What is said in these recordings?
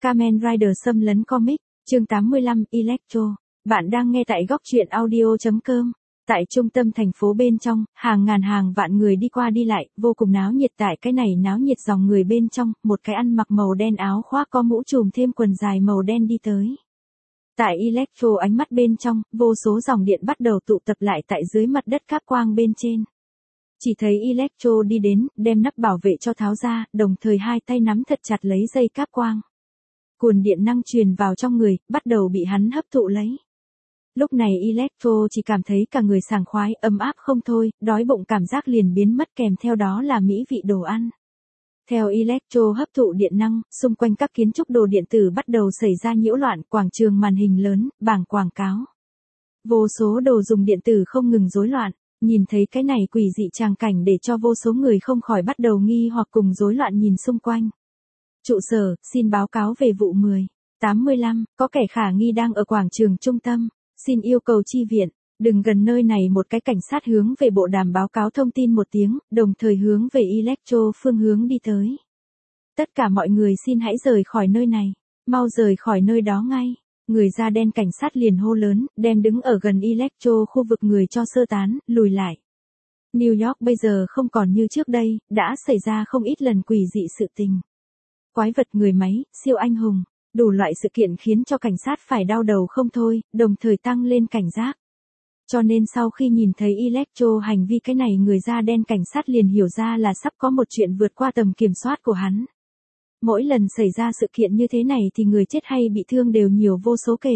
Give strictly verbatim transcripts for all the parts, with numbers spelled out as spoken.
Kamen Rider xâm lấn comic, chương tám mươi lăm, Electro. Bạn đang nghe tại góc truyện audio chấm com. Tại trung tâm thành phố bên trong, hàng ngàn hàng vạn người đi qua đi lại, vô cùng náo nhiệt. Tại cái này náo nhiệt dòng người bên trong, một cái ăn mặc màu đen áo khoác có mũ trùm thêm quần dài màu đen đi tới. Tại Electro ánh mắt bên trong, vô số dòng điện bắt đầu tụ tập lại tại dưới mặt đất cáp quang bên trên. Chỉ thấy Electro đi đến, đem nắp bảo vệ cho tháo ra, đồng thời hai tay nắm thật chặt lấy dây cáp quang. Cuồn điện năng truyền vào trong người, bắt đầu bị hắn hấp thụ lấy. Lúc này Electro chỉ cảm thấy cả người sảng khoái, ấm áp không thôi, đói bụng cảm giác liền biến mất, kèm theo đó là mỹ vị đồ ăn. Theo Electro hấp thụ điện năng, xung quanh các kiến trúc đồ điện tử bắt đầu xảy ra nhiễu loạn, quảng trường màn hình lớn, bảng quảng cáo. Vô số đồ dùng điện tử không ngừng rối loạn, nhìn thấy cái này quỷ dị tràng cảnh để cho vô số người không khỏi bắt đầu nghi hoặc cùng rối loạn nhìn xung quanh. Trụ sở, xin báo cáo về vụ mười tám mươi lăm, có kẻ khả nghi đang ở quảng trường trung tâm, xin yêu cầu chi viện, đừng gần nơi này. Một cái cảnh sát hướng về bộ đàm báo cáo thông tin một tiếng, đồng thời hướng về Electro phương hướng đi tới. Tất cả mọi người xin hãy rời khỏi nơi này, mau rời khỏi nơi đó ngay. Người da đen cảnh sát liền hô lớn, đem đứng ở gần Electro khu vực người cho sơ tán, lùi lại. New York bây giờ không còn như trước đây, đã xảy ra không ít lần quỷ dị sự tình. Quái vật, người máy, siêu anh hùng, đủ loại sự kiện khiến cho cảnh sát phải đau đầu không thôi, đồng thời tăng lên cảnh giác. Cho nên sau khi nhìn thấy Electro hành vi cái này, người da đen cảnh sát liền hiểu ra là sắp có một chuyện vượt qua tầm kiểm soát của hắn. Mỗi lần xảy ra sự kiện như thế này thì người chết hay bị thương đều nhiều vô số kể.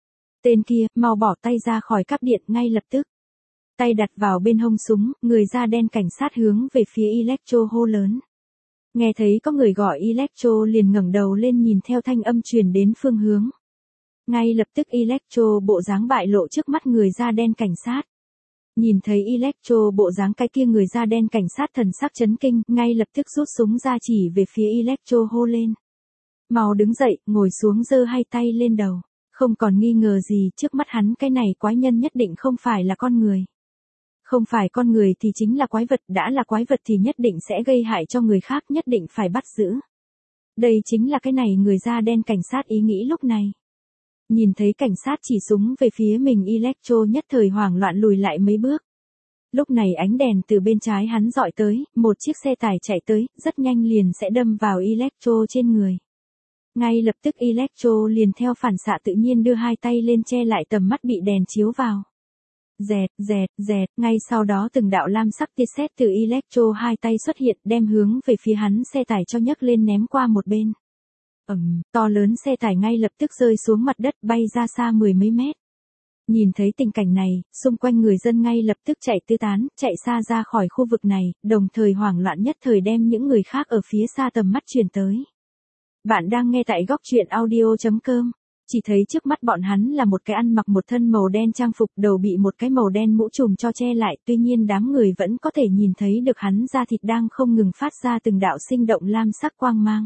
Tên kia, mau bỏ tay ra khỏi cáp điện ngay lập tức. Tay đặt vào bên hông súng, người da đen cảnh sát hướng về phía Electro hô lớn. Nghe thấy có người gọi Electro liền ngẩng đầu lên nhìn theo thanh âm truyền đến phương hướng. Ngay lập tức Electro bộ dáng bại lộ trước mắt người da đen cảnh sát. Nhìn thấy Electro bộ dáng cái kia, người da đen cảnh sát thần sắc chấn kinh, ngay lập tức rút súng ra chỉ về phía Electro hô lên. Mau đứng dậy, ngồi xuống, giơ hai tay lên đầu. Không còn nghi ngờ gì, trước mắt hắn cái này quái nhân nhất định không phải là con người. Không phải con người thì chính là quái vật, đã là quái vật thì nhất định sẽ gây hại cho người khác, nhất định phải bắt giữ. Đây chính là cái này người da đen cảnh sát ý nghĩ lúc này. Nhìn thấy cảnh sát chỉ súng về phía mình, Electro nhất thời hoảng loạn lùi lại mấy bước. Lúc này ánh đèn từ bên trái hắn dọi tới, một chiếc xe tải chạy tới, rất nhanh liền sẽ đâm vào Electro trên người. Ngay lập tức Electro liền theo phản xạ tự nhiên đưa hai tay lên che lại tầm mắt bị đèn chiếu vào. Dẹt, dẹt, dẹt, ngay sau đó từng đạo lam sắc tia sét từ Electro hai tay xuất hiện, đem hướng về phía hắn xe tải cho nhấc lên ném qua một bên. Ầm, to lớn xe tải ngay lập tức rơi xuống mặt đất, bay ra xa mười mấy mét. Nhìn thấy tình cảnh này, xung quanh người dân ngay lập tức chạy tứ tán, chạy xa ra khỏi khu vực này, đồng thời hoảng loạn nhất thời đem những người khác ở phía xa tầm mắt truyền tới. Bạn đang nghe tại góc truyện audio chấm com. Chỉ thấy trước mắt bọn hắn là một cái ăn mặc một thân màu đen trang phục, đầu bị một cái màu đen mũ trùm cho che lại, tuy nhiên đám người vẫn có thể nhìn thấy được hắn da thịt đang không ngừng phát ra từng đạo sinh động lam sắc quang mang.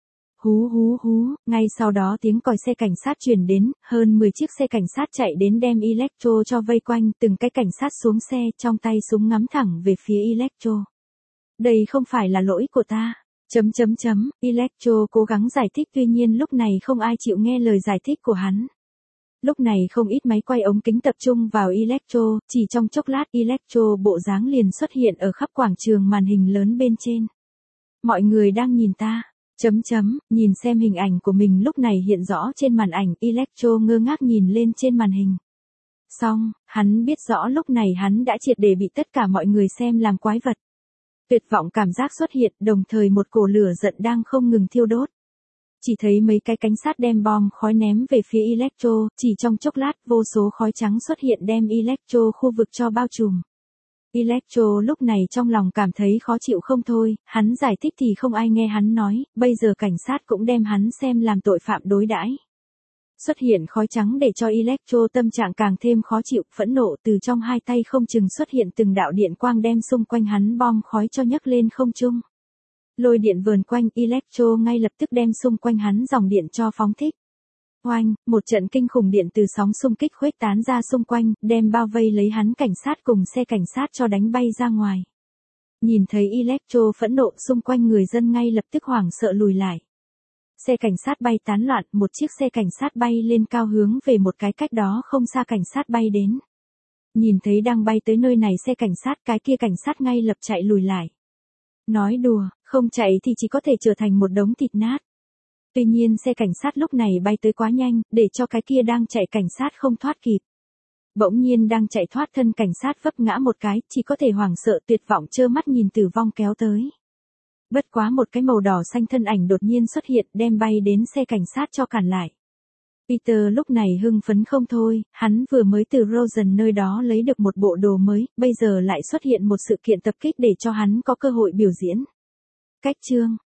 Hú hú hú, ngay sau đó tiếng còi xe cảnh sát truyền đến, hơn mười chiếc xe cảnh sát chạy đến đem Electro cho vây quanh, từng cái cảnh sát xuống xe, trong tay súng ngắm thẳng về phía Electro. Đây không phải là lỗi của ta. Chấm chấm chấm, Electro cố gắng giải thích, tuy nhiên lúc này không ai chịu nghe lời giải thích của hắn. Lúc này không ít máy quay ống kính tập trung vào Electro, chỉ trong chốc lát Electro bộ dáng liền xuất hiện ở khắp quảng trường màn hình lớn bên trên. Mọi người đang nhìn ta. Chấm chấm, nhìn xem hình ảnh của mình lúc này hiện rõ trên màn ảnh, Electro ngơ ngác nhìn lên trên màn hình. Xong, hắn biết rõ lúc này hắn đã triệt để bị tất cả mọi người xem làm quái vật. Tuyệt vọng cảm giác xuất hiện, đồng thời một cổ lửa giận đang không ngừng thiêu đốt. Chỉ thấy mấy cái cảnh sát đem bom khói ném về phía Electro, chỉ trong chốc lát vô số khói trắng xuất hiện đem Electro khu vực cho bao trùm. Electro lúc này trong lòng cảm thấy khó chịu không thôi, hắn giải thích thì không ai nghe hắn nói, bây giờ cảnh sát cũng đem hắn xem làm tội phạm đối đãi. Xuất hiện khói trắng để cho Electro tâm trạng càng thêm khó chịu, phẫn nộ, từ trong hai tay không chừng xuất hiện từng đạo điện quang đem xung quanh hắn bom khói cho nhấc lên không trung. Lôi điện vờn quanh, Electro ngay lập tức đem xung quanh hắn dòng điện cho phóng thích. Oanh, một trận kinh khủng điện từ sóng xung kích khuếch tán ra xung quanh, đem bao vây lấy hắn cảnh sát cùng xe cảnh sát cho đánh bay ra ngoài. Nhìn thấy Electro phẫn nộ, xung quanh người dân ngay lập tức hoảng sợ lùi lại. Xe cảnh sát bay tán loạn, một chiếc xe cảnh sát bay lên cao hướng về một cái cách đó không xa cảnh sát bay đến. Nhìn thấy đang bay tới nơi này xe cảnh sát, cái kia cảnh sát ngay lập chạy lùi lại. Nói đùa, không chạy thì chỉ có thể trở thành một đống thịt nát. Tuy nhiên xe cảnh sát lúc này bay tới quá nhanh, để cho cái kia đang chạy cảnh sát không thoát kịp. Bỗng nhiên đang chạy thoát thân cảnh sát vấp ngã một cái, chỉ có thể hoảng sợ tuyệt vọng trơ mắt nhìn tử vong kéo tới. Bất quá một cái màu đỏ xanh thân ảnh đột nhiên xuất hiện đem bay đến xe cảnh sát cho cản lại. Peter lúc này hưng phấn không thôi, hắn vừa mới từ Rosen nơi đó lấy được một bộ đồ mới, bây giờ lại xuất hiện một sự kiện tập kích để cho hắn có cơ hội biểu diễn. Cách chương